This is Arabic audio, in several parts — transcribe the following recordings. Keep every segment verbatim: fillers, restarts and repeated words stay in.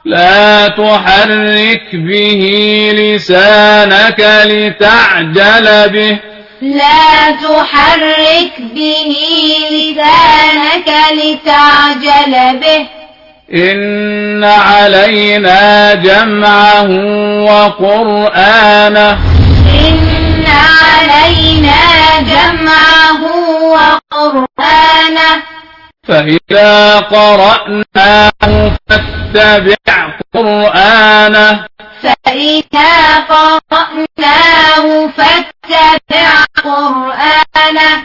لا تحرك به لسانك لتعجل به لا تحرك به لسانك لتعجل به إن علينا جمعه وقرآنه إن علينا جمعه وقرآنه فإذا قرأناه فاتبع قرآنه فإذا قرأناه فاتبع قرآنه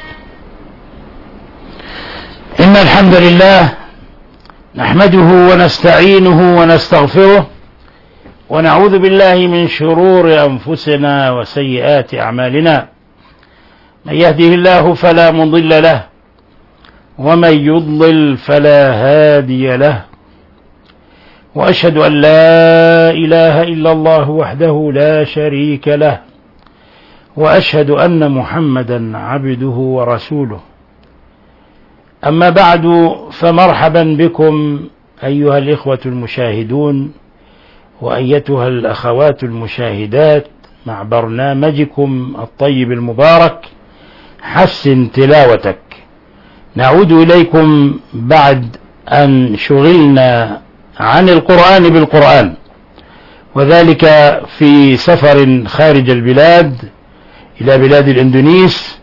إن الحمد لله نحمده ونستعينه ونستغفره ونعوذ بالله من شرور أنفسنا وسيئات أعمالنا. من يهده الله فلا مضل له ومن يضلل فلا هادي له، وأشهد أن لا إله إلا الله وحده لا شريك له، وأشهد أن محمدا عبده ورسوله. أما بعد، فمرحبا بكم أيها الإخوة المشاهدون وأيتها الأخوات المشاهدات مع برنامجكم الطيب المبارك حسن تلاوتك. نعود إليكم بعد أن شغلنا عن القرآن بالقرآن، وذلك في سفر خارج البلاد إلى بلاد الإندونيس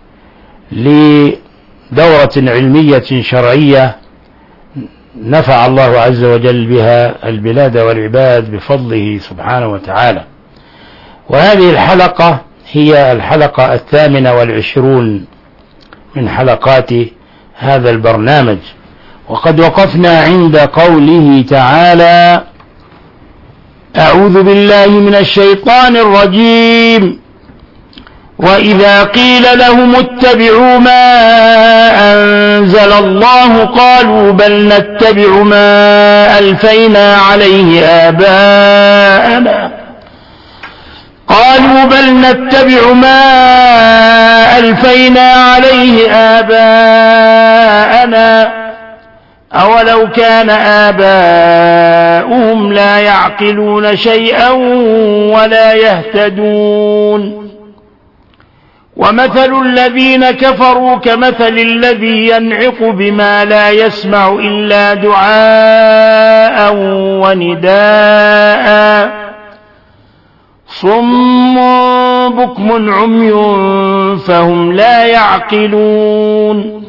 لدورة علمية شرعية نفع الله عز وجل بها البلاد والعباد بفضله سبحانه وتعالى. وهذه الحلقة هي الحلقة الثامنة والعشرون من حلقات هذا البرنامج، وقد وقفنا عند قوله تعالى: أعوذ بالله من الشيطان الرجيم. وإذا قيل لهم اتبعوا ما أنزل الله قالوا بل نتبع ما ألفينا عليه آباءنا قالوا بل نتبع ما ألفينا عليه آباءنا أولو كان آباؤهم لا يعقلون شيئا ولا يهتدون. ومثل الذين كفروا كمثل الذي ينعق بما لا يسمع إلا دعاء ونداء صم بكم عمي فهم لا يعقلون.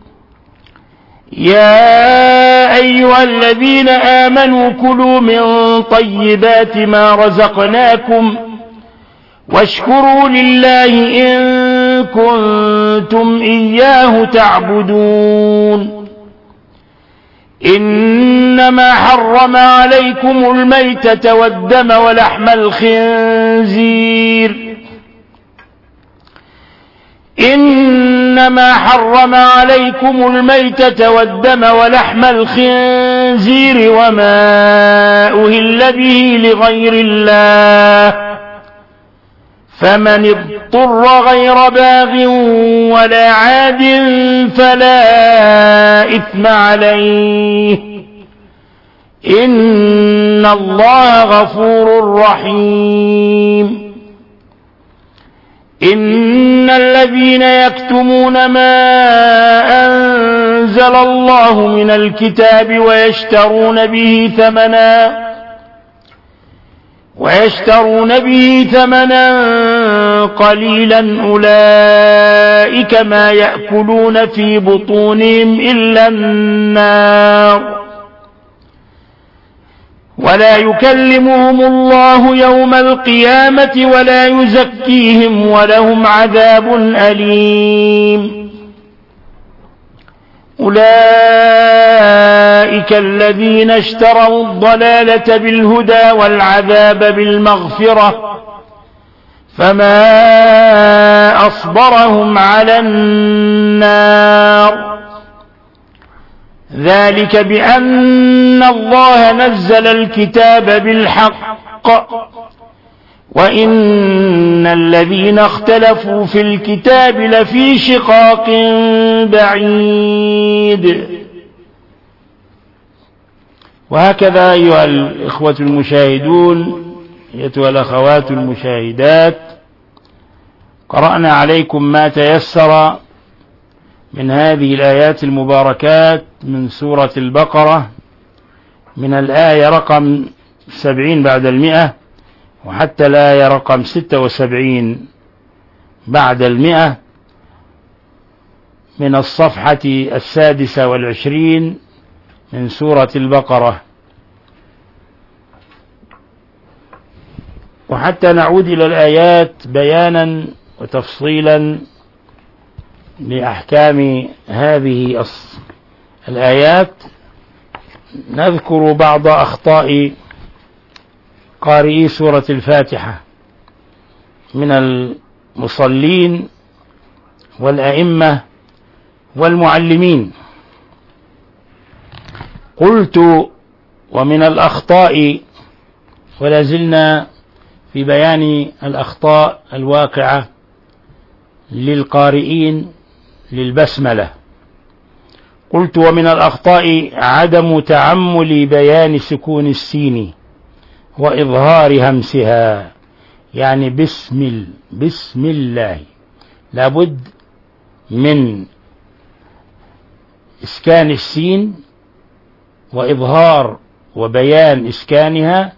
يا أيها الذين آمنوا كلوا من طيبات ما رزقناكم واشكروا لله إن كنتم إياه تعبدون. إنما حرم عليكم الميتة والدم ولحم الخنزير إنما حرم عليكم الميتة والدم ولحم الخنزير وما أهل به لغير الله فمن اضطر غير باغ ولا عاد فلا إثم عليه إن الله غفور رحيم. إن الذين يكتمون ما أنزل الله من الكتاب ويشترون به ثمنا ويشترون به ثمنا قليلا أولئك ما يأكلون في بطونهم إلا النار ولا يكلمهم الله يوم القيامة ولا يزكيهم ولهم عذاب أليم. أولئك الذين اشتروا الضلالة بالهدى والعذاب بالمغفرة فما أصبرهم على النار ذلك بأن الله نزل الكتاب بالحق وإن الذين اختلفوا في الكتاب لفي شقاق بعيد. وهكذا أيها الإخوة المشاهدون، أيتها الأخوات المشاهدات، قرأنا عليكم ما تيسر من هذه الآيات المباركات من سورة البقرة، من الآية رقم سبعين بعد المئة وحتى الآية رقم ستة وسبعين بعد المئة من الصفحة السادسة والعشرين من سورة البقرة. وحتى نعود إلى الآيات بيانا وتفصيلا لأحكام هذه الآيات، نذكر بعض أخطاء قارئي سورة الفاتحة من المصلين والأئمة والمعلمين. قلت ومن الأخطاء، ولا زلنا في بيان الأخطاء الواقعة للقارئين للبسملة، قلت ومن الأخطاء عدم تعمل بيان سكون السين وإظهار همسها، يعني بسم بسم الله لابد من إسكان السين وإظهار وبيان إسكانها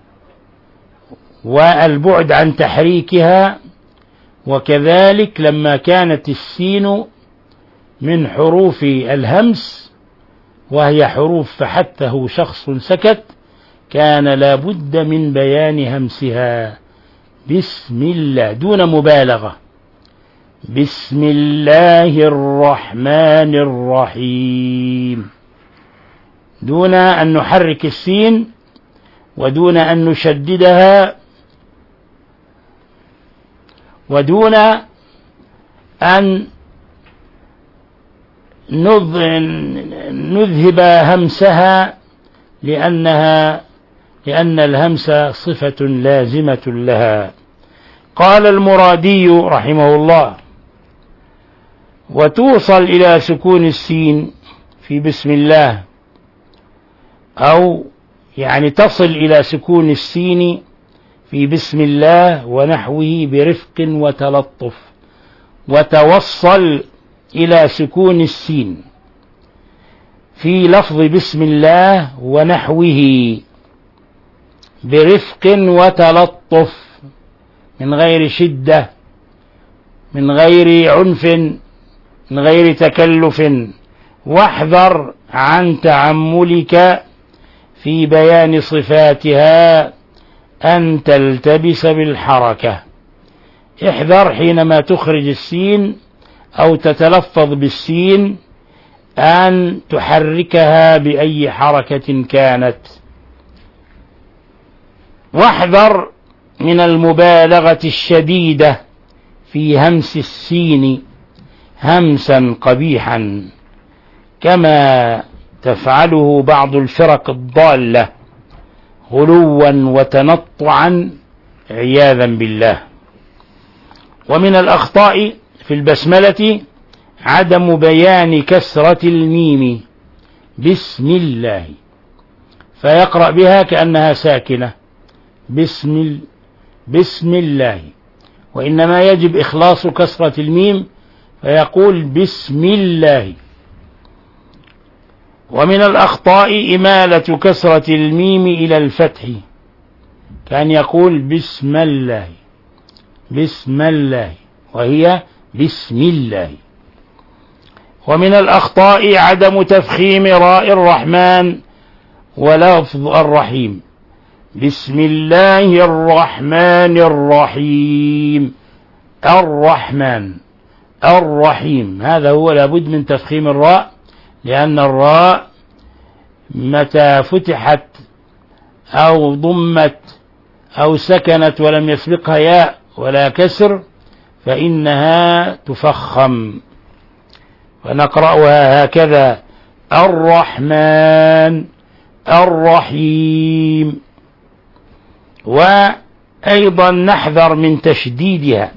والبعد عن تحريكها. وكذلك لما كانت السين من حروف الهمس وهي حروف فحته شخص سكت، كان لابد من بيان همسها بسم الله دون مبالغة، بسم الله الرحمن الرحيم، دون أن نحرك السين ودون أن نشددها ودون أن نذهب همسها، لأنها لأن الهمس صفة لازمة لها. قال المرادي رحمه الله: وتوصل إلى سكون السين في بسم الله، أو يعني تصل إلى سكون السين في بسم الله ونحوه برفق وتلطف، وتوصل إلى سكون السين في لفظ بسم الله ونحوه برفق وتلطف، من غير شدة، من غير عنف، من غير تكلف. واحذر عن تعملك في بيان صفاتها أن تلتبس بالحركة. احذر حينما تخرج السين أو تتلفظ بالسين أن تحركها بأي حركة كانت. واحذر من المبالغة الشديدة في همس السين همسا قبيحا كما تفعله بعض الفرق الضالة غلوا وتنطعا عياذا بالله. ومن الأخطاء في البسملة عدم بيان كسرة الميم بسم الله، فيقرأ بها كأنها ساكنة بسم بسم الله، وإنما يجب إخلاص كسرة الميم فيقول بسم الله. ومن الأخطاء إمالة كسرة الميم إلى الفتح، كان يقول بسم الله بسم الله وهي بسم الله. ومن الأخطاء عدم تفخيم راء الرحمن ولفظ الرحيم، بسم الله الرحمن الرحيم، الرحمن الرحيم، هذا هو لابد من تفخيم الراء، لأن الراء متى فتحت أو ضمت أو سكنت ولم يسبقها ياء ولا كسر فإنها تفخم. ونقرأها هكذا: الرحمن الرحيم. وأيضا نحذر من تشديدها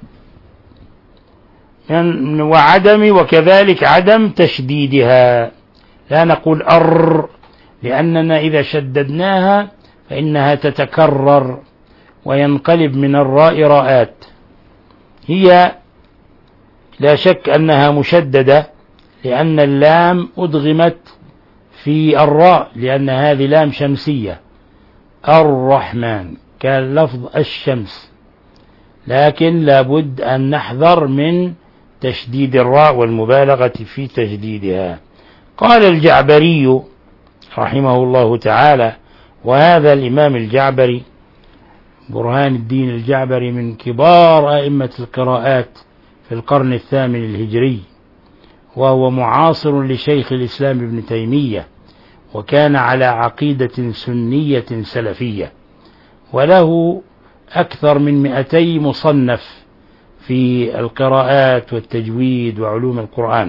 وعدم وكذلك عدم تشديدها، لا نقول أر، لأننا إذا شددناها فإنها تتكرر وينقلب من الراء راءات. هي لا شك أنها مشددة لأن اللام أدغمت في الراء، لأن هذه لام شمسية. الرحمن كان لفظ الشمس، لكن لابد أن نحذر من تشديد الراء والمبالغة في تشديدها. قال الجعبري رحمه الله تعالى، وهذا الإمام الجعبري برهان الدين الجعبري من كبار أئمة القراءات في القرن الثامن الهجري، وهو معاصر لشيخ الإسلام ابن تيمية، وكان على عقيدة سنية سلفية، وله أكثر من مئتي مصنف في القراءات والتجويد وعلوم القرآن.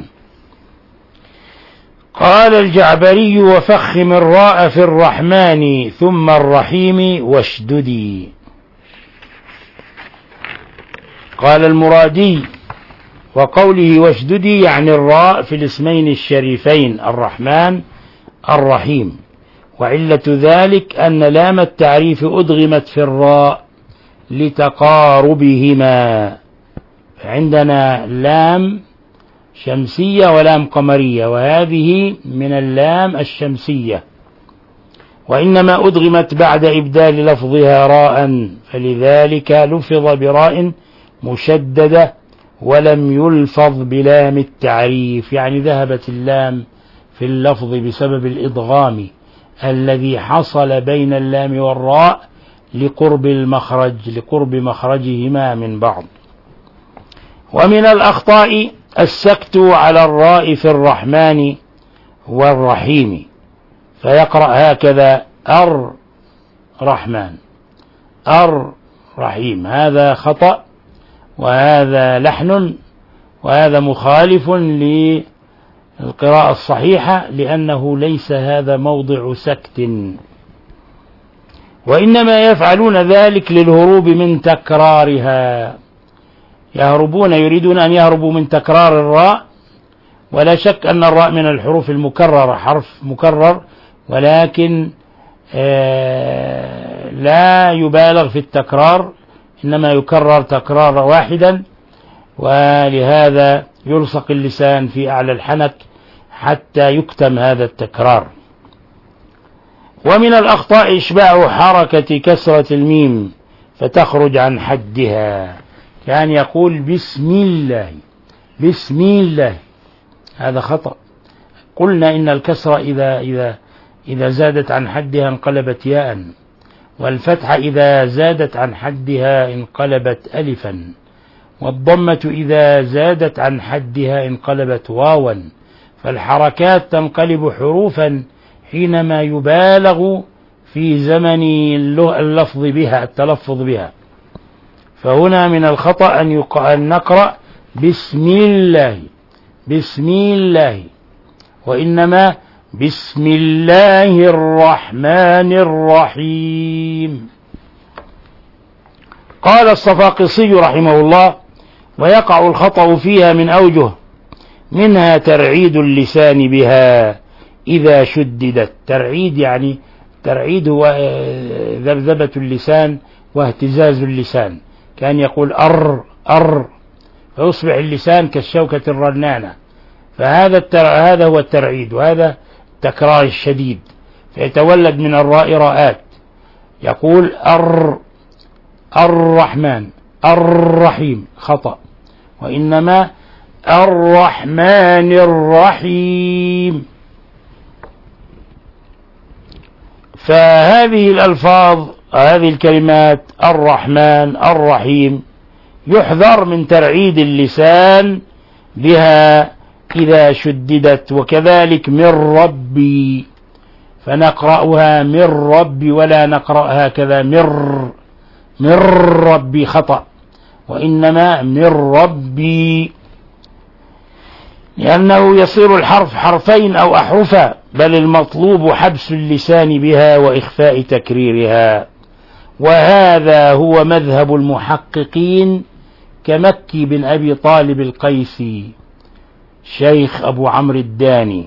قال الجعبري: وفخم الراء في الرحمن ثم الرحيم واشددي. قال المرادي: وقوله واشددي يعني الراء في الاسمين الشريفين الرحمن الرحيم، وعلة ذلك أن لام التعريف أدغمت في الراء لتقاربهما. عندنا لام شمسية ولام قمرية، وهذه من اللام الشمسية، وإنما أدغمت بعد إبدال لفظها راء، فلذلك لفظ براء مشددة ولم يلفظ بلام التعريف، يعني ذهبت اللام في اللفظ بسبب الإدغام الذي حصل بين اللام والراء لقرب المخرج لقرب مخرجهما من بعض. ومن الأخطاء السكت على الراء في الرحمن والرحيم، فيقرأ هكذا: الرحمن الرحيم. هذا خطأ، وهذا لحن، وهذا مخالف للقراءة الصحيحة، لأنه ليس هذا موضع سكت، وإنما يفعلون ذلك للهروب من تكرارها. يهربون يريدون أن يهربوا من تكرار الراء، ولا شك أن الراء من الحروف المكررة، حرف مكرر، ولكن لا يبالغ في التكرار، إنما يكرر تكرار واحدا، ولهذا يلصق اللسان في أعلى الحنك حتى يكتم هذا التكرار. ومن الأخطاء إشباع حركة كسرة الميم فتخرج عن حدها، كان يقول بسم الله بسم الله، هذا خطأ. قلنا إن الكسرة إذا إذا إذا زادت عن حدها انقلبت ياء، والفتحة إذا زادت عن حدها انقلبت ألفا، والضمة إذا زادت عن حدها انقلبت واوا، فالحركات تنقلب حروفا حينما يبالغ في زمن اللفظ بها التلفظ بها. فهنا من الخطأ أن نقرأ بسم الله بسم الله، وإنما بسم الله الرحمن الرحيم. قال الصفاقسي رحمه الله: ويقع الخطأ فيها من أوجه، منها ترعيد اللسان بها إذا شددت. ترعيد يعني ترعيد هو ذبذبة اللسان واهتزاز اللسان، كان يقول أر أر، فيصبح اللسان كالشوكة الرنانة، فهذا التر... هذا هو الترعيد، وهذا التكرار الشديد، فيتولد من الراء راءات، يقول أر الرحمن الرحيم، خطأ، وإنما الرحمن الرحيم. فهذه الألفاظ هذه الكلمات الرحمن الرحيم يحذر من ترعيد اللسان بها إذا شددت. وكذلك من ربي، فنقرأها من ربي ولا نقرأها كذا مر من ربي، خطأ، وإنما من ربي، لأنه يصير الحرف حرفين أو أحرفا، بل المطلوب حبس اللسان بها وإخفاء تكريرها. وهذا هو مذهب المحققين كمكي بن أبي طالب القيسي شيخ أبو عمرو الداني،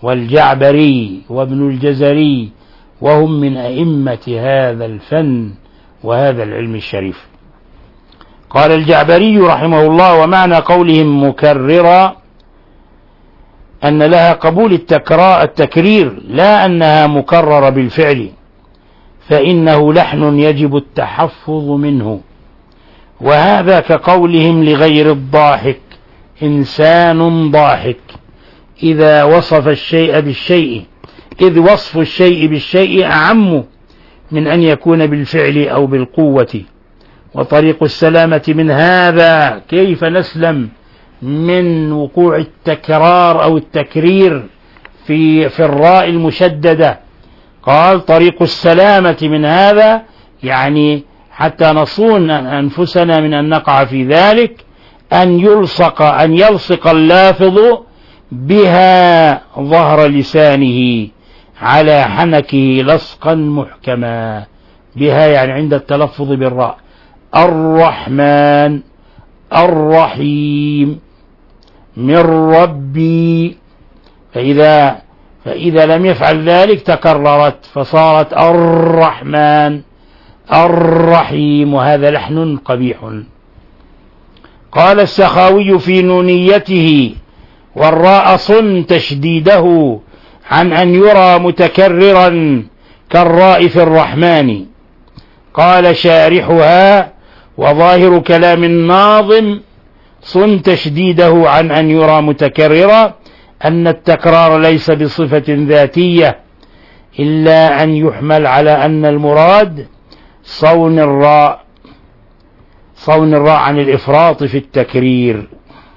والجعبري وابن الجزري، وهم من أئمة هذا الفن وهذا العلم الشريف. قال الجعبري رحمه الله: ومعنى قولهم مكررة أن لها قبول التكرار التكرير، لا أنها مكررة بالفعل، فإنه لحن يجب التحفظ منه. وهذا كقولهم لغير الضاحك: إنسان ضاحك، إذا وصف الشيء بالشيء، إذ وصف الشيء بالشيء أعم من أن يكون بالفعل أو بالقوة. وطريق السلامة من هذا، كيف نسلم من وقوع التكرار أو التكرير في في الراء المشددة؟ قال: طريق السلامة من هذا، يعني حتى نصون أنفسنا من أن نقع في ذلك، أن يلصق أن يلصق اللافظ بها ظهر لسانه على حنكه لصقا محكما. بها يعني عند التلفظ بالراء. الرحمن، الرحيم، من ربي، فإذا فإذا لم يفعل ذلك تكررت فصارت الرحمن الرحيم، وهذا لحن قبيح. قال السخاوي في نونيته: والراء صن تشديده عن أن يرى متكررا كالراء في الرحمن. قال شارحها: وظاهر كلام الناظم صن تشديده عن أن يرى متكررا أن التكرار ليس بصفة ذاتية، إلا أن يحمل على أن المراد صون الراء صون الراء عن الإفراط في التكرير.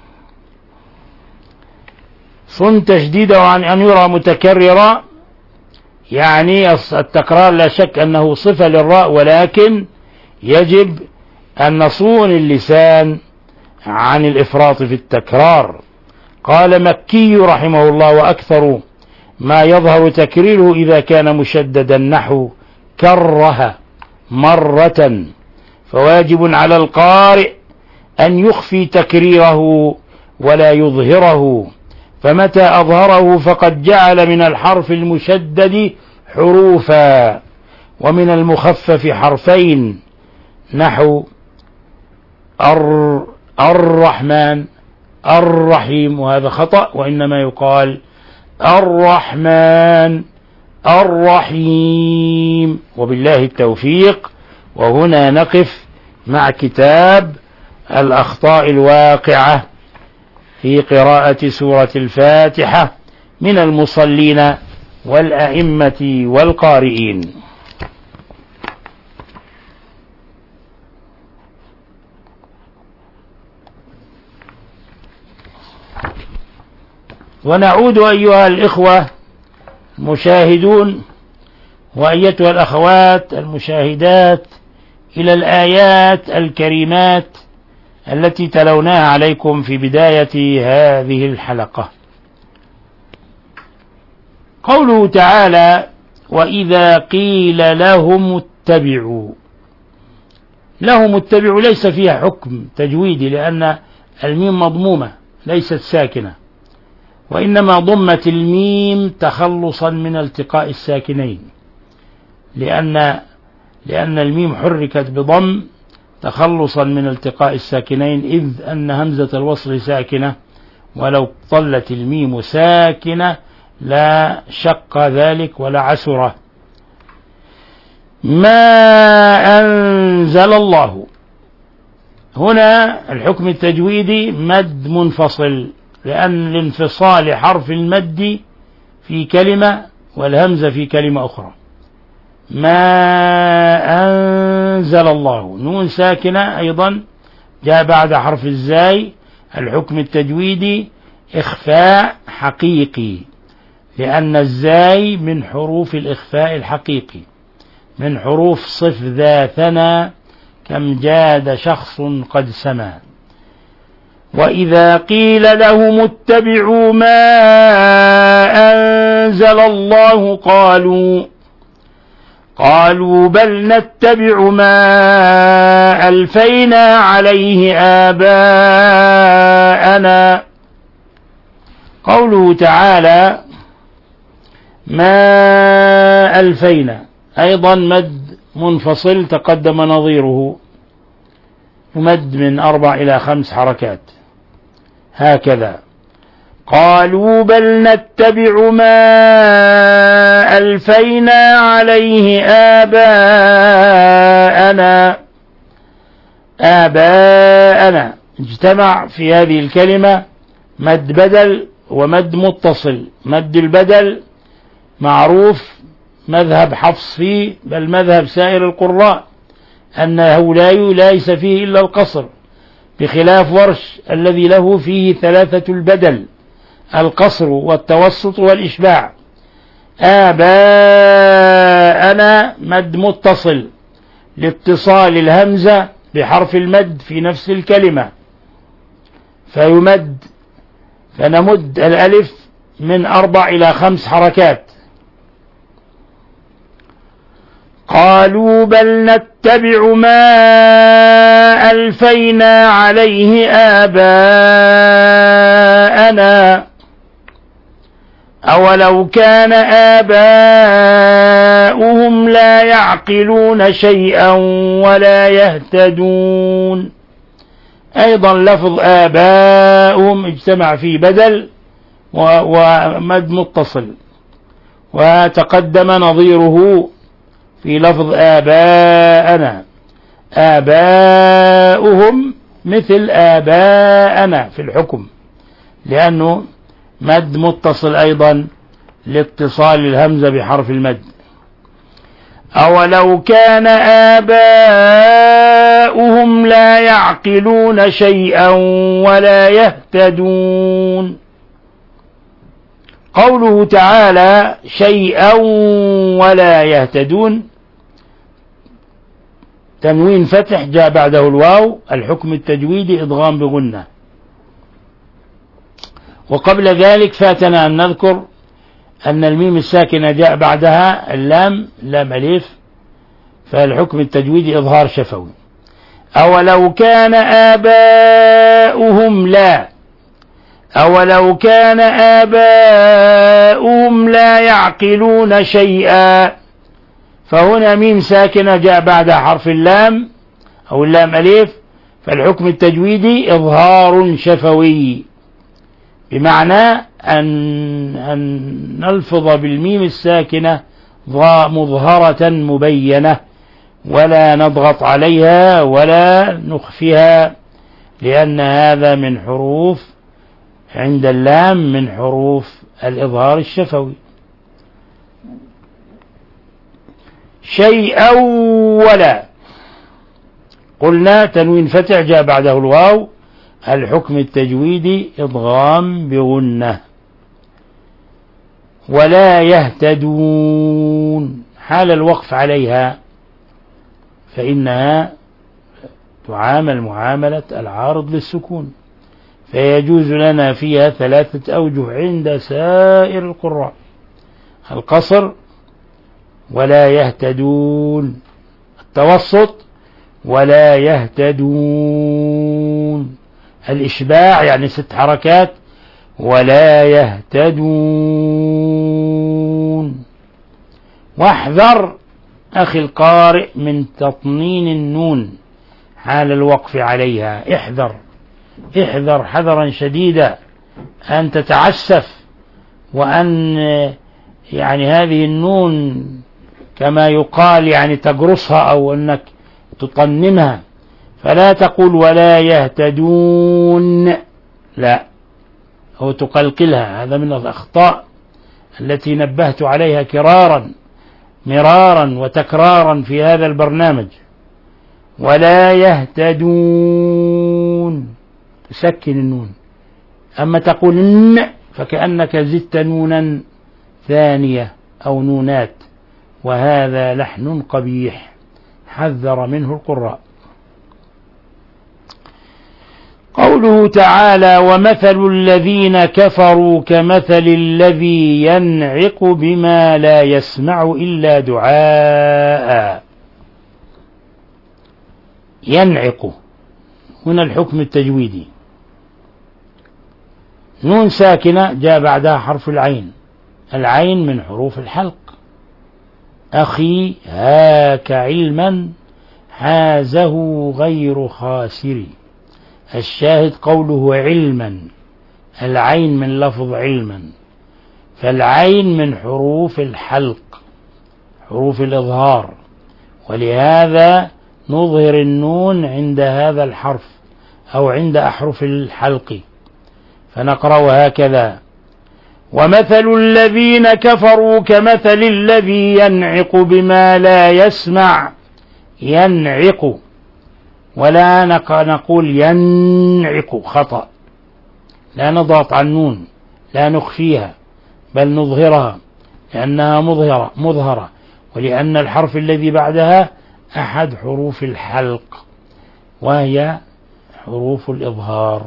صن تشديده عن أن يرى متكررا، يعني التكرار لا شك أنه صفة للراء، ولكن يجب أن نصون اللسان عن الإفراط في التكرار. قال مكي رحمه الله: وأكثر ما يظهر تكريره إذا كان مشددا نحو كره مرة، فواجب على القارئ أن يخفي تكريره ولا يظهره، فمتى أظهره فقد جعل من الحرف المشدد حروفا ومن المخفف حرفين، نحو الرحمن الرحيم، وهذا خطأ، وإنما يقال الرحمن الرحيم. وبالله التوفيق. وهنا نقف مع كتاب الأخطاء الواقعة في قراءة سورة الفاتحة من المصلين والأئمة والقارئين. ونعود أيها الإخوة المشاهدون وأيتها الأخوات المشاهدات إلى الآيات الكريمات التي تلوناها عليكم في بداية هذه الحلقة. قوله تعالى: وإذا قيل لهم اتبعوا. لهم اتبعوا ليس فيها حكم تجويدي، لأن الميم مضمومة ليست ساكنة، وإنما ضمت الميم تخلصا من التقاء الساكنين، لأن لأن الميم حركت بضم تخلصا من التقاء الساكنين، إذ أن همزة الوصل ساكنة، ولو ظلت الميم ساكنة لا شق ذلك ولا عسره. ما أنزل الله، هنا الحكم التجويدي مد منفصل، لأن الانفصال حرف المد في كلمة والهمزة في كلمة أخرى. ما أنزل الله، نون ساكنة أيضا جاء بعد حرف الزاي. الحكم التجويدي إخفاء حقيقي، لأن الزاي من حروف الإخفاء الحقيقي، من حروف صف ذا ثنى كم جاد شخص قد سما. وإذا قيل لهم اتبعوا ما أنزل الله قالوا قالوا بل نتبع ما ألفينا عليه آباءنا. قوله تعالى: ما ألفينا أيضا مد منفصل تقدم نظيره، يمد من أربع إلى خمس حركات هكذا. قالوا بل نتبع ما ألفينا عليه آباءنا. آباءنا اجتمع في هذه الكلمة مد بدل ومد متصل. مد البدل معروف مذهب حفص فيه، بل مذهب سائر القراء، أنه لا ليس فيه إلا القصر، بخلاف ورش الذي له فيه ثلاثة البدل: القصر والتوسط والإشباع. آباءنا مد متصل لاتصال الهمزة بحرف المد في نفس الكلمة، فيمد فنمد الألف من أربع إلى خمس حركات. قالوا بل نتبع ما ألفينا عليه آباءنا أولو كان آباؤهم لا يعقلون شيئا ولا يهتدون. أيضا لفظ آباؤهم اجتمع في بدل ومد متصل، وتقدم نظيره في لفظ آباءنا. آباؤهم مثل آباءنا في الحكم، لأنه مد متصل أيضا لاتصال الهمزة بحرف المد. أولو كان آباؤهم لا يعقلون شيئا ولا يهتدون. قوله تعالى شيئا ولا يهتدون، تنوين فتح جاء بعده الواو، الحكم التجويدي إدغام بغنة. وقبل ذلك فاتنا أن نذكر أن الميم الساكنة جاء بعدها اللام، لام أليف، فالحكم التجويدي إظهار شفوي. أولو كان آباؤهم لا أولو كان آباؤهم لا يعقلون شيئا، فهنا ميم ساكنة جاء بعدها حرف اللام أو اللام أليف، فالحكم التجويدي إظهار شفوي، بمعنى أن, أن نلفظ بالميم الساكنة مظهرة مبينة، ولا نضغط عليها ولا نخفيها، لأن هذا من حروف عند اللام من حروف الإظهار الشفوي. شيئا ولا، قلنا تنوين فتح جاء بعده الواو، الحكم التجويدي إضغام بغنة. ولا يهتدون حال الوقف عليها فإنها تعامل معاملة العارض للسكون، فيجوز لنا فيها ثلاثة أوجه عند سائر القراء: القصر، ولا يهتدون، التوسط، ولا يهتدون، الإشباع يعني ست حركات، ولا يهتدون. واحذر أخي القارئ من تطنين النون حال الوقف عليها، احذر احذر حذرا شديدا أن تتعسف، وأن يعني هذه النون كما يقال يعني تقرصها أو أنك تطنمها، فلا تقول ولا يهتدون، لا، أو تقلقلها. هذا من الأخطاء التي نبهت عليها كرارا مرارا وتكرارا في هذا البرنامج. ولا يهتدون تسكن النون، أما تقول ن فكأنك زدت نونا ثانية أو نونات، وهذا لحن قبيح حذر منه القراء. قوله تعالى ومثل الذين كفروا كمثل الذي ينعق بما لا يسمع إلا دعاء. ينعق هنا الحكم التجويدي، نون ساكنة جاء بعدها حرف العين، العين من حروف الحلق. أخي هاك علما حازه غير خاسر. الشاهد قوله علما، العين من لفظ علما، فالعين من حروف الحلق، حروف الإظهار، ولهذا نظهر النون عند هذا الحرف أو عند أحرف الحلق. فنقرأ هكذا: ومثل الذين كفروا كمثل الذي ينعق بما لا يسمع. ينعق، ولا نقول ينعق، خطأ، لا نضغط على النون، لا نخفيها بل نظهرها لأنها مظهرة مظهرة ولأن الحرف الذي بعدها أحد حروف الحلق وهي حروف الإظهار،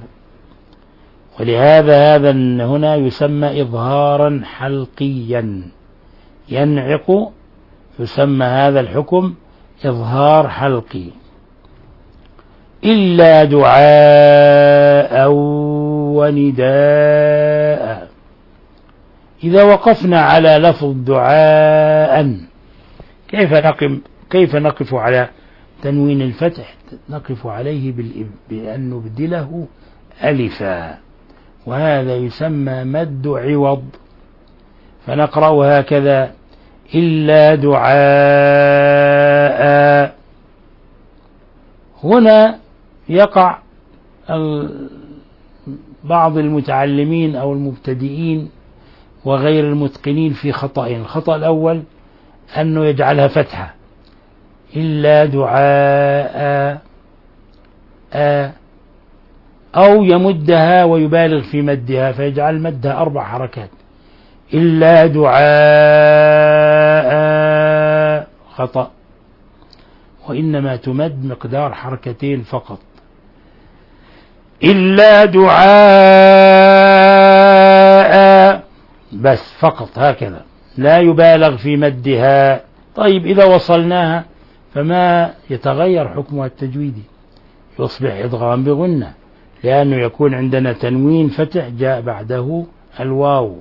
ولهذا هذا هنا يسمى إظهارا حلقيا. ينعق يسمى هذا الحكم إظهار حلقي. إلا دعاء ونداء. إذا وقفنا على لفظ دعاء كيف نقف كيف نقف على تنوين الفتح؟ نقف عليه بأن نبدله ألفا، وهذا يسمى مد عوض. فنقرأ هكذا: إلا دعاء. هنا يقع بعض المتعلمين أو المبتدئين وغير المتقنين في خطأين. الخطأ الأول أنه يجعلها فتحة، إلا دعاء، أو يمدها ويبالغ في مدها فيجعل مدها أربع حركات، إلا دعاء، خطأ، وإنما تمد مقدار حركتين فقط. إلا دعاء بس فقط هكذا، لا يبالغ في مدها. طيب إذا وصلناها فما يتغير حكمها التجويدي؟ يصبح إدغام بغنة، لأنه يكون عندنا تنوين فتح جاء بعده الواو،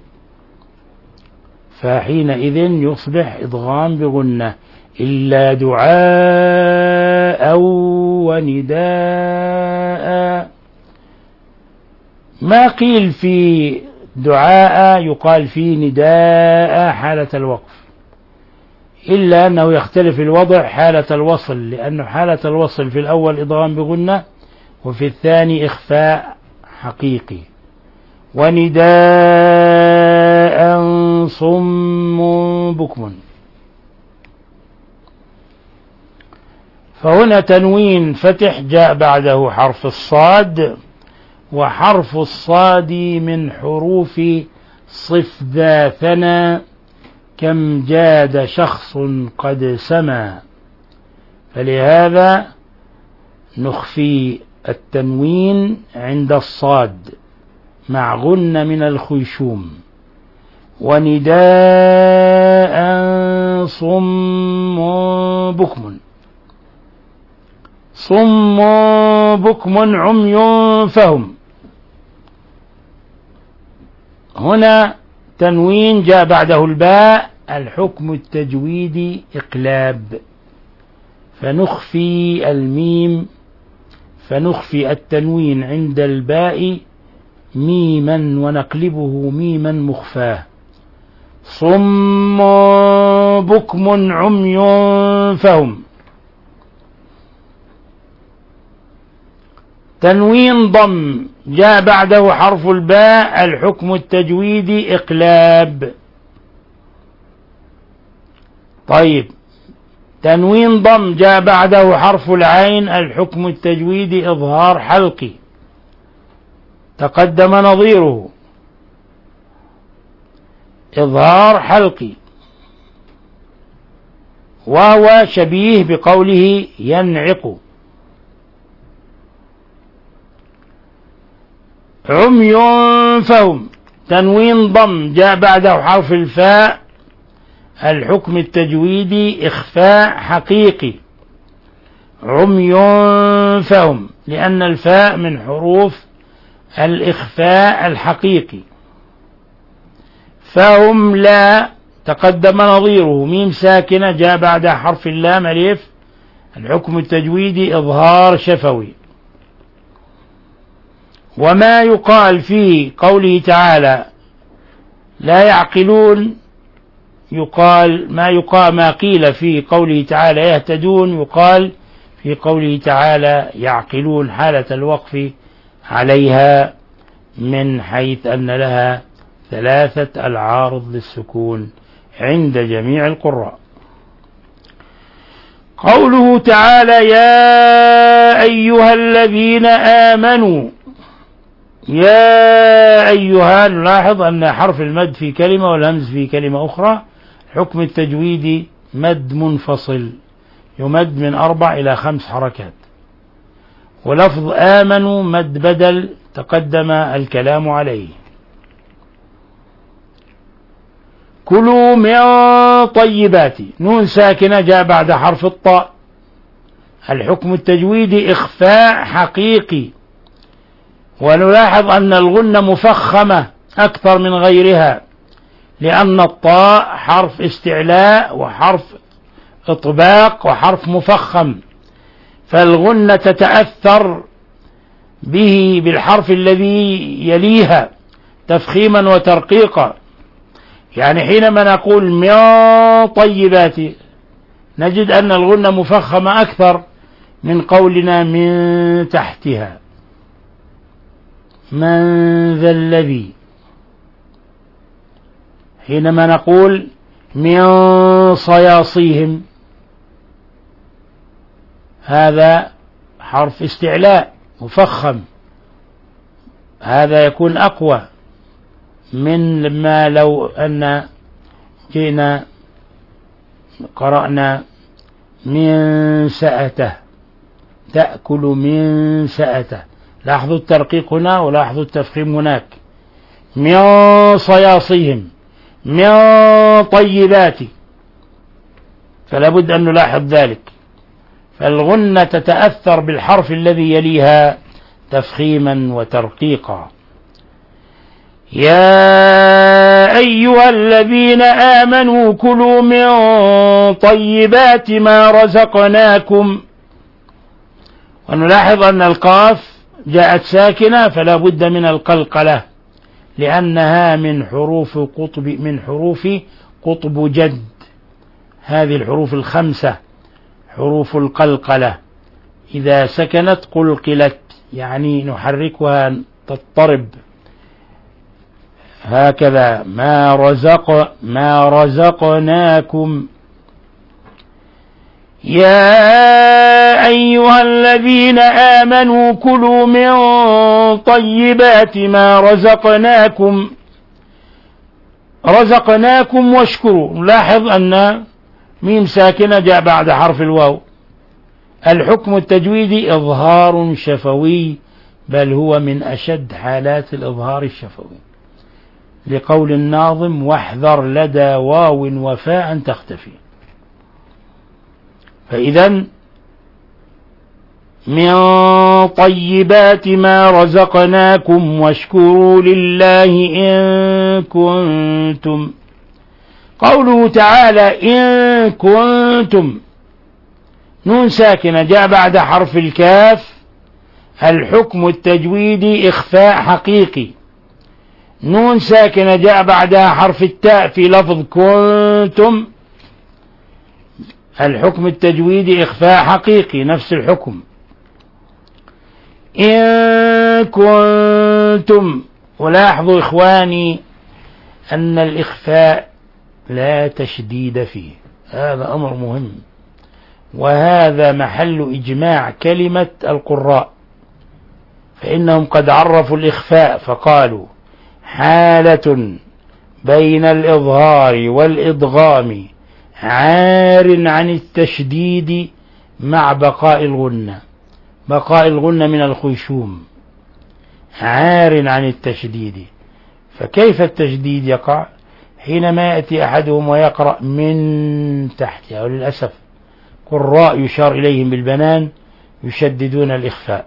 فحينئذ يصبح إدغام بغنة. إلا دعاء ونداء. ما قيل في دعاء يقال في نداء حالة الوقف، إلا أنه يختلف الوضع حالة الوصل، لأنه حالة الوصل في الأول إدغام بغنة وفي الثاني إخفاء حقيقي. ونداء صم بكم. فهنا تنوين فتح جاء بعده حرف الصاد، وحرف الصاد من حروف صف ذا ثنى كم جاد شخص قد سما. فلهذا نخفي التنوين عند الصاد مع غن من الخيشوم. ونداء صم بكم. صم بكم عمي فهم. هنا تنوين جاء بعده الباء، الحكم التجويدي إقلاب، فنخفي الميم، فنخفي التنوين عند الباء ميما ونقلبه ميما مخفاه. صم بكم عمي فهم. تنوين ضم جاء بعده حرف الباء، الحكم التجويدي إقلاب. طيب تنوين ضم جاء بعده حرف العين، الحكم التجويدي إظهار حلقي، تقدم نظيره إظهار حلقي، وهو شبيه بقوله ينعق. عمي فهم. تنوين ضم جاء بعده حرف الفاء، الحكم التجويدي إخفاء حقيقي. عمي فهم، لأن الفاء من حروف الإخفاء الحقيقي. فهم لا تقدم نظيره، ميم ساكنة جاء بعد حرف اللام ألف، الحكم التجويدي إظهار شفوي. وما يقال في قوله تعالى لا يعقلون، يقال ما يقال ما قيل في قوله تعالى يهتدون يقال في قوله تعالى يعقلون حالة الوقف عليها، من حيث أن لها ثلاثة العارض للسكون عند جميع القراء. قوله تعالى يا أيها الذين آمنوا، يا أيها، نلاحظ أن حرف المد في كلمة والهمز في كلمة أخرى. حكم التجويد مد منفصل يمد من أربع إلى خمس حركات. ولفظ آمنوا مد بدل تقدم الكلام عليه. كلوا من طيبات، نون ساكنة جاء بعد حرف الطاء، الحكم التجويدي إخفاء حقيقي. ونلاحظ أن الغنة مفخمة أكثر من غيرها، لأن الطاء حرف استعلاء وحرف إطباق وحرف مفخم، فالغنة تتأثر به بالحرف الذي يليها تفخيما وترقيقا. يعني حينما نقول من طيبات نجد أن الغنة مفخمة أكثر من قولنا من تحتها. من ذا الذي، حينما نقول من صياصيهم هذا حرف استعلاء مفخم، هذا يكون أقوى من ما لو أن جئنا قرأنا من سأته تأكل من سأته. لاحظوا الترقيق هنا ولاحظوا التفخيم هناك. من صياصيهم، من طيبات، فلا بد أن نلاحظ ذلك. فالغنة تتأثر بالحرف الذي يليها تفخيما وترقيقا. يا أيها الذين آمنوا كلوا من طيبات ما رزقناكم. ونلاحظ أن القاف جاءت ساكنة فلا بد من القلقلة، لأنها من حروف قطب من حروف قطب جد. هذه الحروف الخمسة حروف القلقلة، إذا سكنت قلقلت، يعني نحركها تضطرب هكذا. ما رزق ما رزقناكم. يا أيها الذين آمنوا كلوا من طيبات ما رزقناكم. رزقناكم واشكروا. نلاحظ أن ميم ساكنة جاء بعد حرف الواو. الحكم التجويدي إظهار شفوي، بل هو من أشد حالات الإظهار الشفوي، لقول الناظم واحذر لدى واو وفاء تختفي. فإذا من طيبات ما رزقناكم واشكروا لله إن كنتم. قوله تعالى إن كنتم، نون ساكنة جاء بعد حرف الكاف، الحكم التجويدي إخفاء حقيقي. نون ساكنة جاء بعدها حرف التاء في لفظ كنتم، الحكم التجويدي إخفاء حقيقي، نفس الحكم. إن كنتم. ولاحظوا إخواني أن الإخفاء لا تشديد فيه، هذا أمر مهم، وهذا محل إجماع كلمة القراء، فإنهم قد عرفوا الإخفاء فقالوا حالة بين الإظهار والإدغام عار عن التشديد مع بقاء الغنة. بقاء الغنة من الخيشوم، عار عن التشديد. فكيف التشديد يقع حينما يأتي أحدهم ويقرأ من تحتها؟ وللأسف قراء يشار إليهم بالبنان يشددون الإخفاء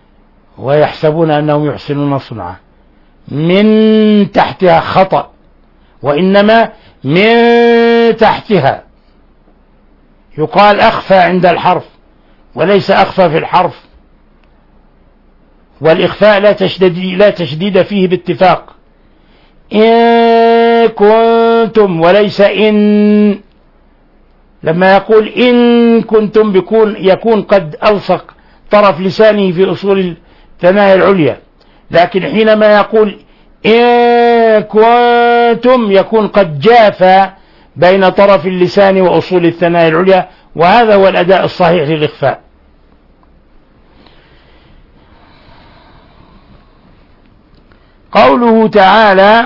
ويحسبون أنهم يحسنون صنعا. من تحتها خطأ، وإنما من تحتها. يقال أخفى عند الحرف وليس أخفى في الحرف، والإخفاء لا تشديد, لا تشديد فيه باتفاق. إن كنتم وليس إن. لما يقول إن كنتم بيكون يكون قد ألصق طرف لسانه في أصول الثنايا العليا، لكن حينما يقول إن كنتم يكون قد جاف بين طرف اللسان وأصول الثنايا العليا، وهذا هو الأداء الصحيح للإخفاء. قوله تعالى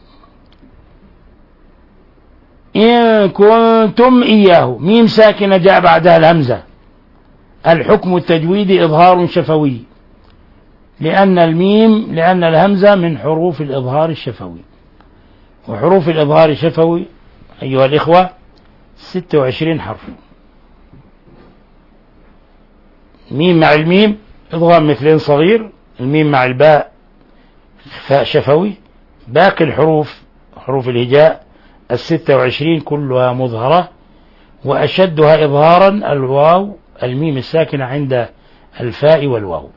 إن كنتم إياه، ميم ساكنة جاء بعدها الهمزة. الحكم التجويدي إظهار شفوي، لأن الميم لأن الهمزة من حروف الإظهار الشفوي، وحروف الإظهار الشفوي أيها الإخوة ستة وعشرين حرف. ميم مع الميم إضغام مثلين صغير، الميم مع الباء إخفاء شفوي، باقي الحروف حروف الهجاء الستة وعشرين كلها مظهرة، وأشدها إظهارا الواو الميم الساكنة عند الفاء والواو.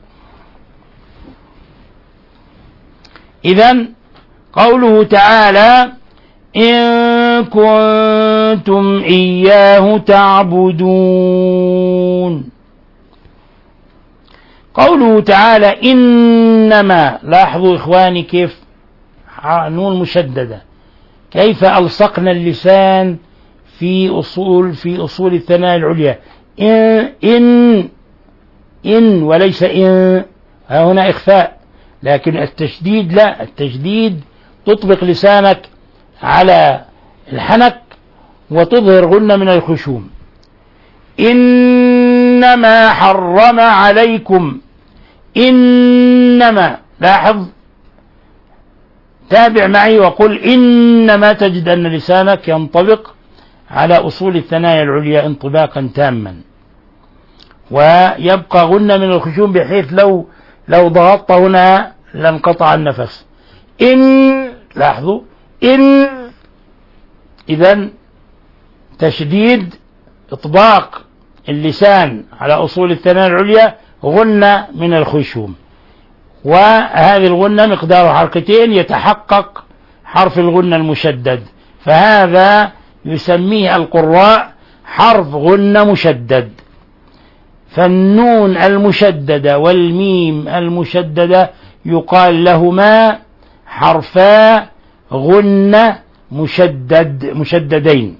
إذن قوله تعالى إن كنتم إياه تعبدون. قوله تعالى إنما، لاحظوا إخواني كيف نون مشددة، كيف ألصقنا اللسان في أصول في أصول الثنايا العليا. إن إن إن وليس إن، هنا إخفاء، لكن التشديد لا، التشديد تطبق لسانك على الحنك وتظهر غنة من الخشوم. إنما حرم عليكم، إنما، لاحظ تابع معي وقل إنما، تجد أن لسانك ينطبق على أصول الثنايا العليا انطباقا تاما، ويبقى غنة من الخشوم بحيث لو لو ضغطت هنا لانقطع النفس. إن، لاحظوا إن. إذن تشديد إطباق اللسان على أصول الثنايا العليا غنة من الخشوم، وهذه الغنة مقدار حركتين يتحقق حرف الغنة المشدد، فهذا يسميه القراء حرف غنة مشدد. فالنون المشددة والميم المشددة يقال لهما حرفا غنة مشدد مشددين.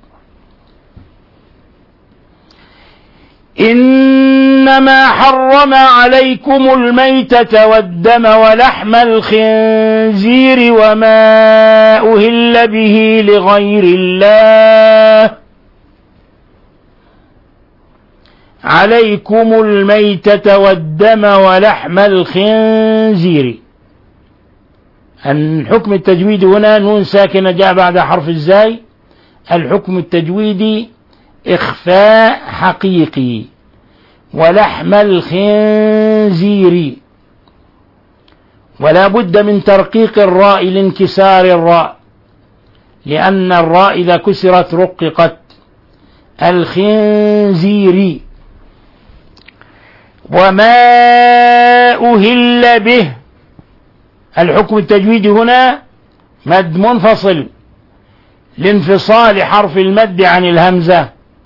إنما حرم عليكم الميتة والدم ولحم الخنزير وما أهل به لغير الله. عليكم الميتة والدم ولحم الخنزير. الحكم التجويدي هنا نون ساكنة جاء بعد حرف الزاي. الحكم التجويدي إخفاء حقيقي. ولحم الخنزير، ولا بد من ترقيق الراء لانكسار الراء، لأن الراء إذا كسرت رققت. الخنزير. وما أهل به، الحكم التجويدي هنا مد منفصل لانفصال حرف المد عن الهمزة،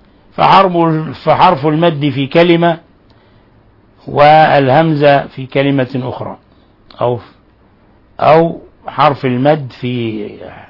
فحرف المد في كلمة والهمزة في كلمة أخرى، أو أو حرف المد في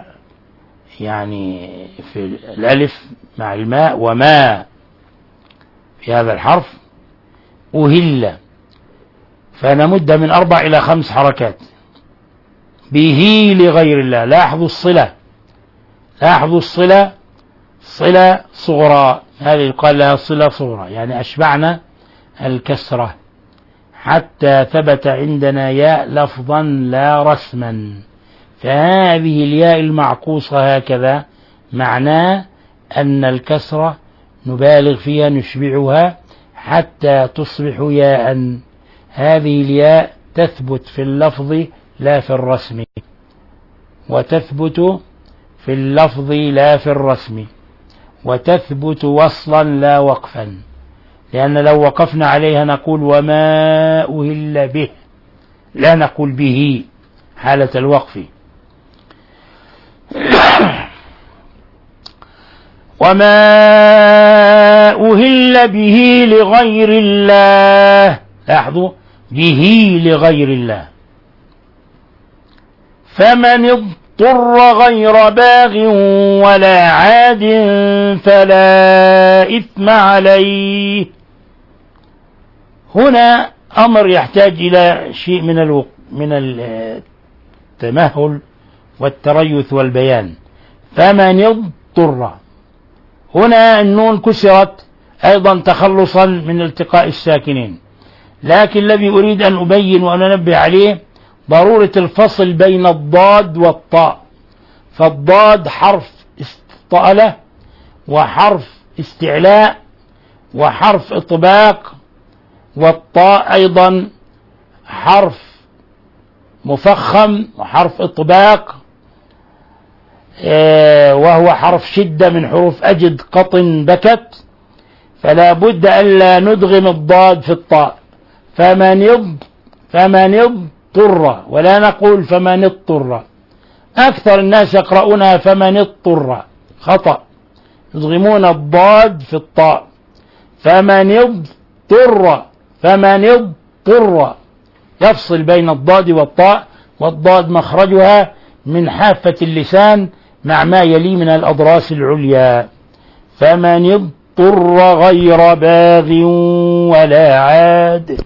يعني في الألف مع الماء وما في هذا الحرف أهل، فنمد من أربع إلى خمس حركات. به لغير الله. لاحظوا الصلة، لاحظوا الصلة، صلة صغرى، هذه يقال لها صلة صغرى، يعني أشبعنا الكسرة حتى ثبت عندنا ياء لفظا لا رسما. فهذه الياء المعكوسة هكذا معناه أن الكسرة نبالغ فيها نشبعها حتى تصبح ياء. هذه الياء تثبت في اللفظ لا في الرسم، وتثبت في اللفظ لا في الرسم، وتثبت وصلا لا وقفا، لأن لو وقفنا عليها نقول وما أهل به، لا نقول به حالة الوقف. وما أهل به لغير الله، لاحظوا به لغير الله. فمن اضطر غير باغ ولا عاد فلا إثم عليه. هنا أمر يحتاج إلى شيء من الوق... من التمهل والتريث والبيان. فمن اضطر، هنا النون كسرت أيضا تخلصا من التقاء الساكنين، لكن الذي أريد أن أبين وأن أنبه عليه ضرورة الفصل بين الضاد والطاء. فالضاد حرف استطالة وحرف استعلاء وحرف إطباق، والطاء أيضا حرف مفخم وحرف إطباق، وهو حرف شدة من حروف أجد قطن بكت، فلا بد ألا ندغم الضاد في الطاء. فمن يض فمن اضطر، ولا نقول فمن اضطر. أكثر الناس يقرؤونها فمن اضطر، خطأ، يضغمون الضاد في الطاء. فمن اضطر، فمن اضطر، يفصل بين الضاد والطاء، والضاد مخرجها من حافة اللسان مع ما يلي من الأضراس العليا. فمن اضطر غير باغ ولا عاد.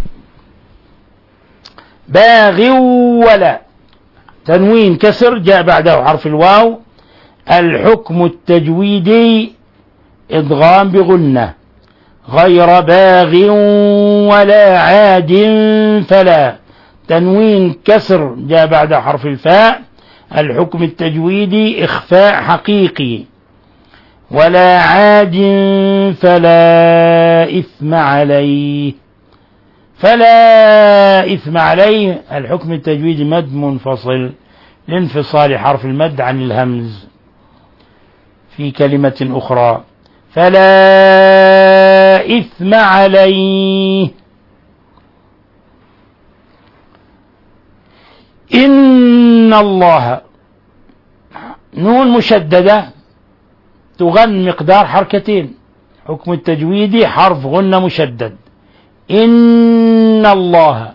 باغ ولا، تنوين كسر جاء بعده حرف الواو. الحكم التجويدي إدغام بغنة. غير باغ ولا عاد فلا، تنوين كسر جاء بعد حرف الفاء. الحكم التجويدي إخفاء حقيقي. ولا عاد فلا إثم عليه. فلا إثم عليه الحكم التجويدي مد منفصل لانفصال حرف المد عن الهمز في كلمة أخرى. فلا إثم عليه. إن الله، نون مشددة تغن مقدار حركتين، حكم التجويدي حرف غنة مشدد. إن الله،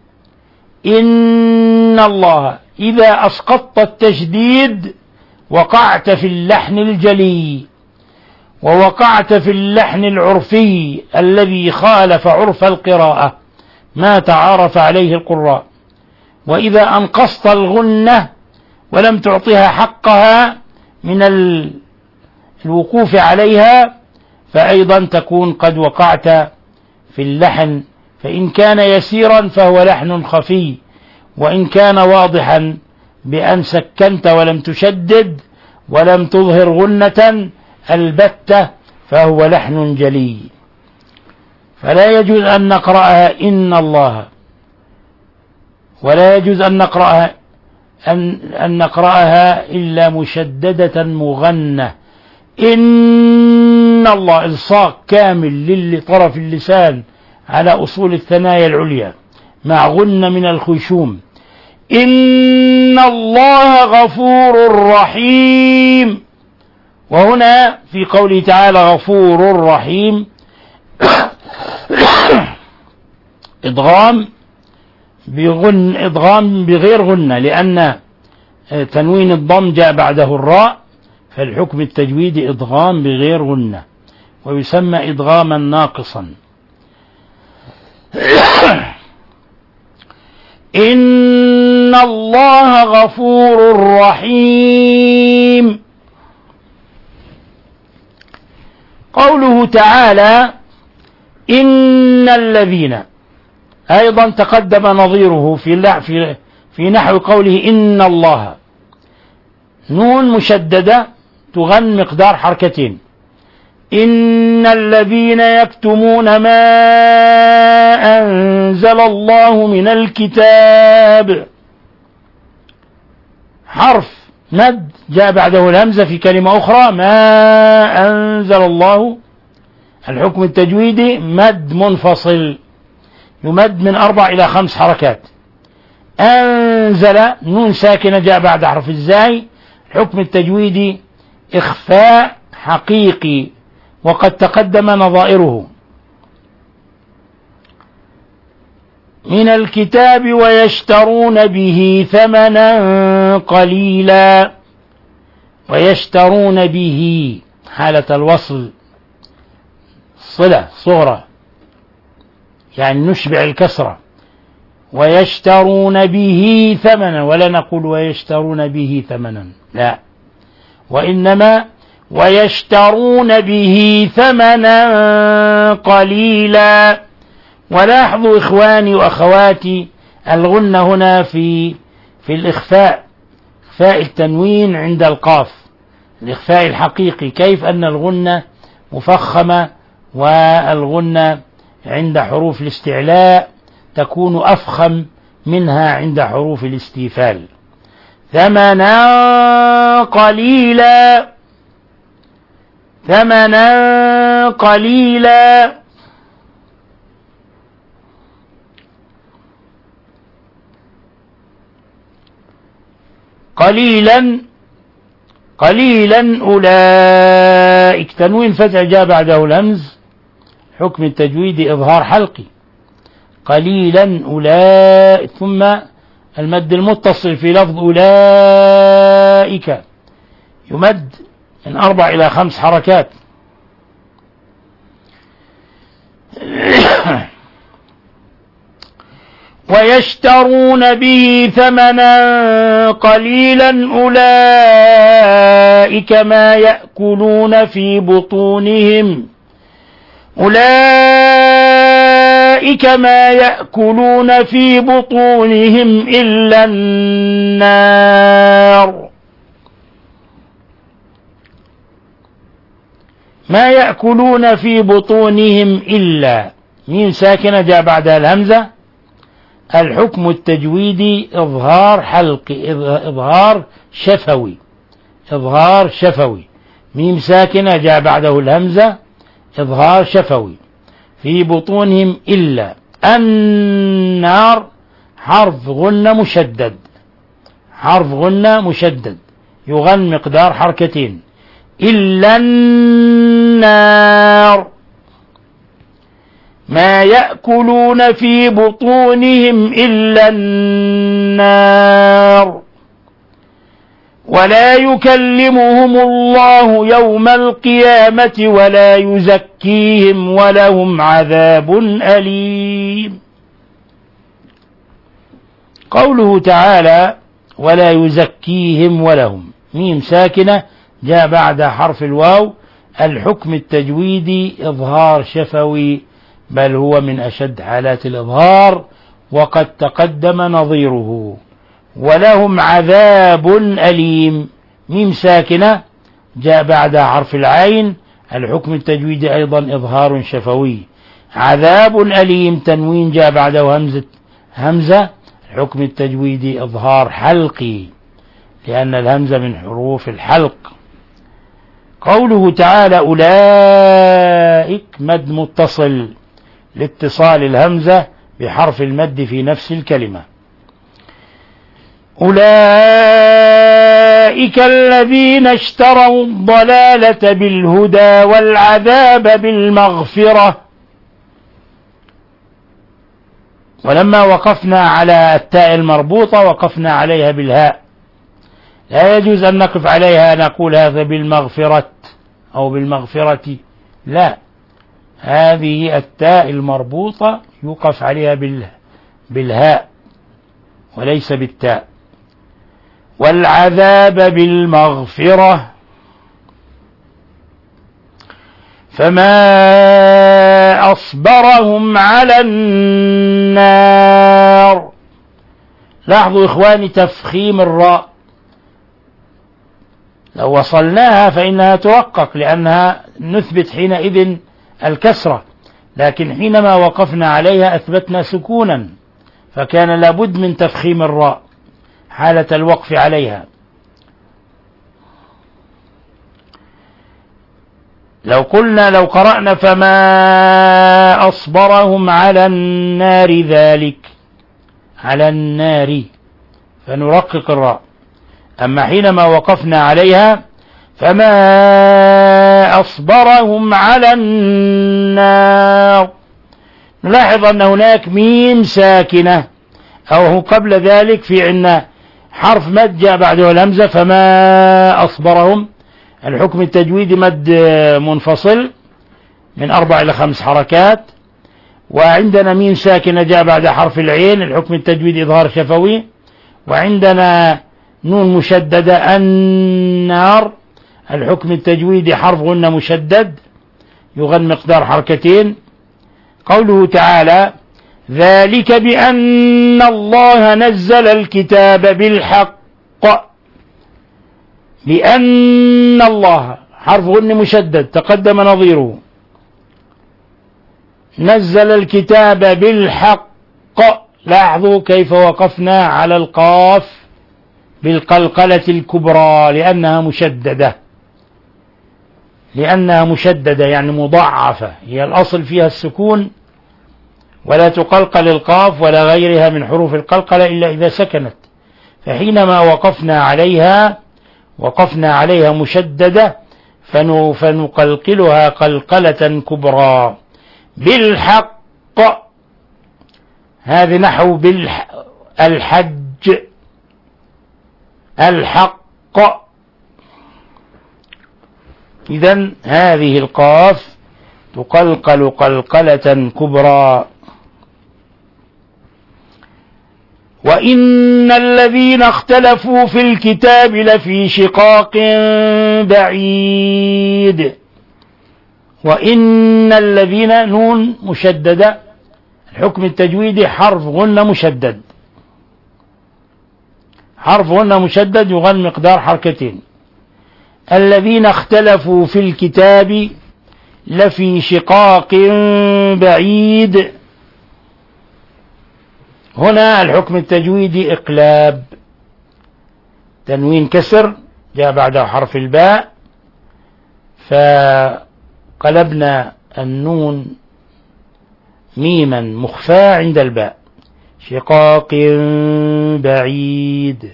إن الله، إذا أسقطت التشديد وقعت في اللحن الجلي، ووقعت في اللحن العرفي الذي خالف عرف القراءة ما تعارف عليه القراء. وإذا أنقصت الغنة ولم تعطيها حقها من الوقوف عليها فأيضا تكون قد وقعت في اللحن، فإن كان يسيرا فهو لحن خفي، وإن كان واضحا بأن سكنت ولم تشدد ولم تظهر غنة البتة فهو لحن جلي. فلا يجوز أن نقرأها إن الله، ولا يجوز أن نقرأها أن, أن نقرأها إلا مشددة مغنة. إن الله، إلصاق كامل لطرف اللسان على أصول الثنايا العليا مع غنة من الخيشوم. إن الله غفور رحيم. وهنا في قوله تعالى غفور رحيم إدغام بغن إدغام بغير غنة، لأن تنوين الضم جاء بعده الراء، فالحكم التجويدي إدغام بغير غنة ويسمى إدغاما ناقصا. إن الله غفور رحيم. قوله تعالى إن الذين، أيضا تقدم نظيره في في في نحو قوله إن الله، نون مشددة تغن مقدار حركتين. إن الذين يكتمون ما أنزل الله من الكتاب، حرف مد جاء بعده الهمزة في كلمة أخرى، ما أنزل الله. الحكم التجويدي مد منفصل يمد من أربع إلى خمس حركات. أنزل نون ساكنة جاء بعد حرف الزاي. الحكم التجويدي إخفاء حقيقي وقد تقدم نظائره. من الكتاب ويشترون به ثمنا قليلا. ويشترون به حالة الوصل صلة صغرى يعني نشبع الكسرة. ويشترون به ثمنا، ولا نقول ويشترون به ثمنا، لا، وإنما ويشترون به ثمنا قليلا. ولاحظوا إخواني وأخواتي الغنة هنا في في الإخفاء، إخفاء التنوين عند القاف، الإخفاء الحقيقي، كيف أن الغنة مفخمة والغنة عند حروف الاستعلاء تكون أفخم منها عند حروف الاستيفال. ثمنا قليلا، ثمنا قليلا. قليلا قليلا أولئك تنوين فتح جاء بعده الهمز. حكم التجويد إظهار حلقي. قليلا أولئك، ثم المد المتصل في لفظ أولئك يمد من أربع إلى خمس حركات. ويشترون به ثمنا قليلا أولئك ما يأكلون في بطونهم أولئك ما يأكلون في بطونهم إلا النار. ما يأكلون في بطونهم إلا ميم ساكنة جاء بعدها الهمزة. الحكم التجويدي إظهار حلقي، إظهار شفوي، إظهار شفوي. ميم ساكنة جاء بعده الهمزة، إظهار شفوي. في بطونهم إلا النار حرف غنة مشدد، حرف غنة مشدد يغن مقدار حركتين. إلا النار ما يأكلون في بطونهم إلا النار. ولا يكلمهم الله يوم القيامة ولا يزكيهم ولهم عذاب أليم. قوله تعالى ولا يزكيهم ولهم، ميم ساكنة جاء بعد حرف الواو. الحكم التجويدي إظهار شفوي، بل هو من أشد حالات الإظهار وقد تقدم نظيره. ولهم عذاب أليم، ميم ساكنة جاء بعد حرف العين. الحكم التجويدي أيضا إظهار شفوي. عذاب أليم تنوين جاء بعده همزة همزة. الحكم التجويدي إظهار حلقي لأن الهمزة من حروف الحلق. قوله تعالى أولئك مد متصل لاتصال الهمزة بحرف المد في نفس الكلمة. أولئك الذين اشتروا الضلالة بالهدى والعذاب بالمغفرة. ولما وقفنا على التاء المربوطة وقفنا عليها بالهاء، لا يجوز أن نقف عليها نقول هذا بالمغفرة أو بالمغفرة، لا، هذه التاء المربوطة يوقف عليها بالهاء وليس بالتاء. والعذاب بالمغفرة. فما أصبرهم على النار. لاحظوا إخواني تفخيم الراء، لو وصلناها فإنها ترقق لأنها نثبت حينئذ الكسرة، لكن حينما وقفنا عليها أثبتنا سكونا، فكان لابد من تفخيم الراء حالة الوقف عليها. لو قلنا لو قرأنا فما أصبرهم على النار ذلك، على النار، فنرقق الراء. أما حينما وقفنا عليها فما أصبرهم على النار، نلاحظ أن هناك ميم ساكنة، أو قبل ذلك في عنا حرف مد جاء بعده الهمزة، فما أصبرهم. الحكم التجويدي مد منفصل من أربع إلى خمس حركات، وعندنا ميم ساكنة جاء بعد حرف العين، الحكم التجويدي إظهار شفوي، وعندنا نون مشددة النار، الحكم التجويدي حرف غنة مشدد يغن مقدار حركتين. قوله تعالى ذلك بأن الله نزل الكتاب بالحق، بأن الله حرف غن مشدد تقدم نظيره، نزل الكتاب بالحق. لاحظوا كيف وقفنا على القاف بالقلقلة الكبرى لأنها مشددة، لأنها مشددة يعني مضاعفة، هي الأصل فيها السكون ولا تقلقل القاف ولا غيرها من حروف القلقلة إلا إذا سكنت، فحينما وقفنا عليها وقفنا عليها مشددة فنقلقلها قلقلة كبرى. بالحق، هذا نحو بالحج، الحق. إذن هذه القاف تقلقل قلقلة كبرى. وإن الذين اختلفوا في الكتاب لفي شقاق بعيد. وإن الذين نون مشددة، الحكم التجويدي حرف غنة مشدد، حرف غنة مشدد يغن مقدار حركتين. الذين اختلفوا في الكتاب لفي شقاق بعيد، هنا الحكم التجويدي إقلاب، تنوين كسر جاء بعده حرف الباء، فقلبنا النون ميما مخفاة عند الباء، شقاق بعيد.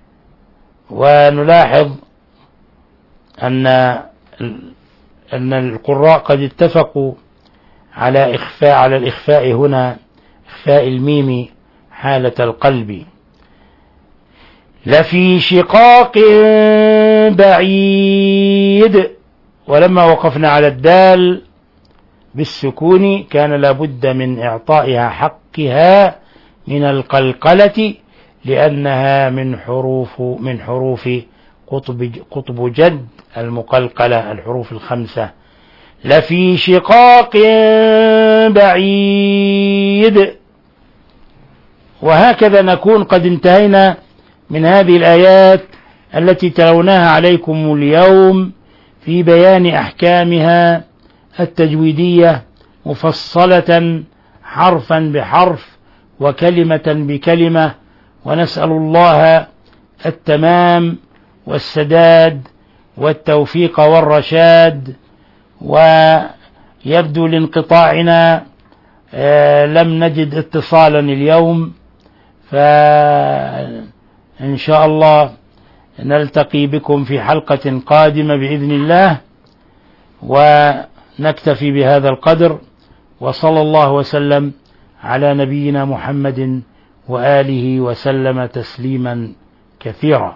ونلاحظ أن أن القراء قد اتفقوا على إخفاء على الإخفاء هنا، إخفاء الميم حالة القلب. لفي شقاق بعيد. ولما وقفنا على الدال بالسكون كان لابد من إعطائها حقها من القلقلة، لأنها من حروف من حروف قطب قطب جد المقلقلة، الحروف الخمسة. لفي شقاق بعيد. وهكذا نكون قد انتهينا من هذه الآيات التي تلوناها عليكم اليوم في بيان أحكامها التجويدية مفصلة حرفا بحرف وكلمة بكلمة. ونسأل الله التمام والسداد والتوفيق والرشاد. ويبدو لانقطاعنا لم نجد اتصالا اليوم، فإن شاء الله نلتقي بكم في حلقة قادمة بإذن الله، ونكتفي بهذا القدر. وصلى الله وسلم على نبينا محمد وآله وسلم تسليما كثيرا.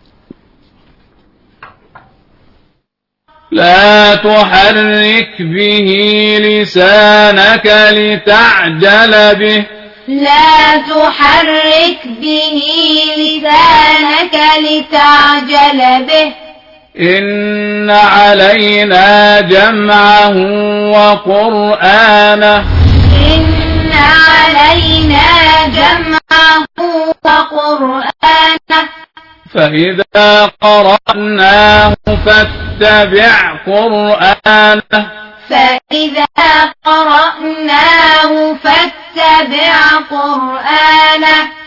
لا تحرك به لسانك لتعجل به. لا تحرك به لسانك لتعجل به. إن علينا جمعه وقرآنه. إن علينا جمعه وقرآنه. فإذا قرأناه فاتبع قرآنه. فإذا قرأناه فاتبع قرآنه.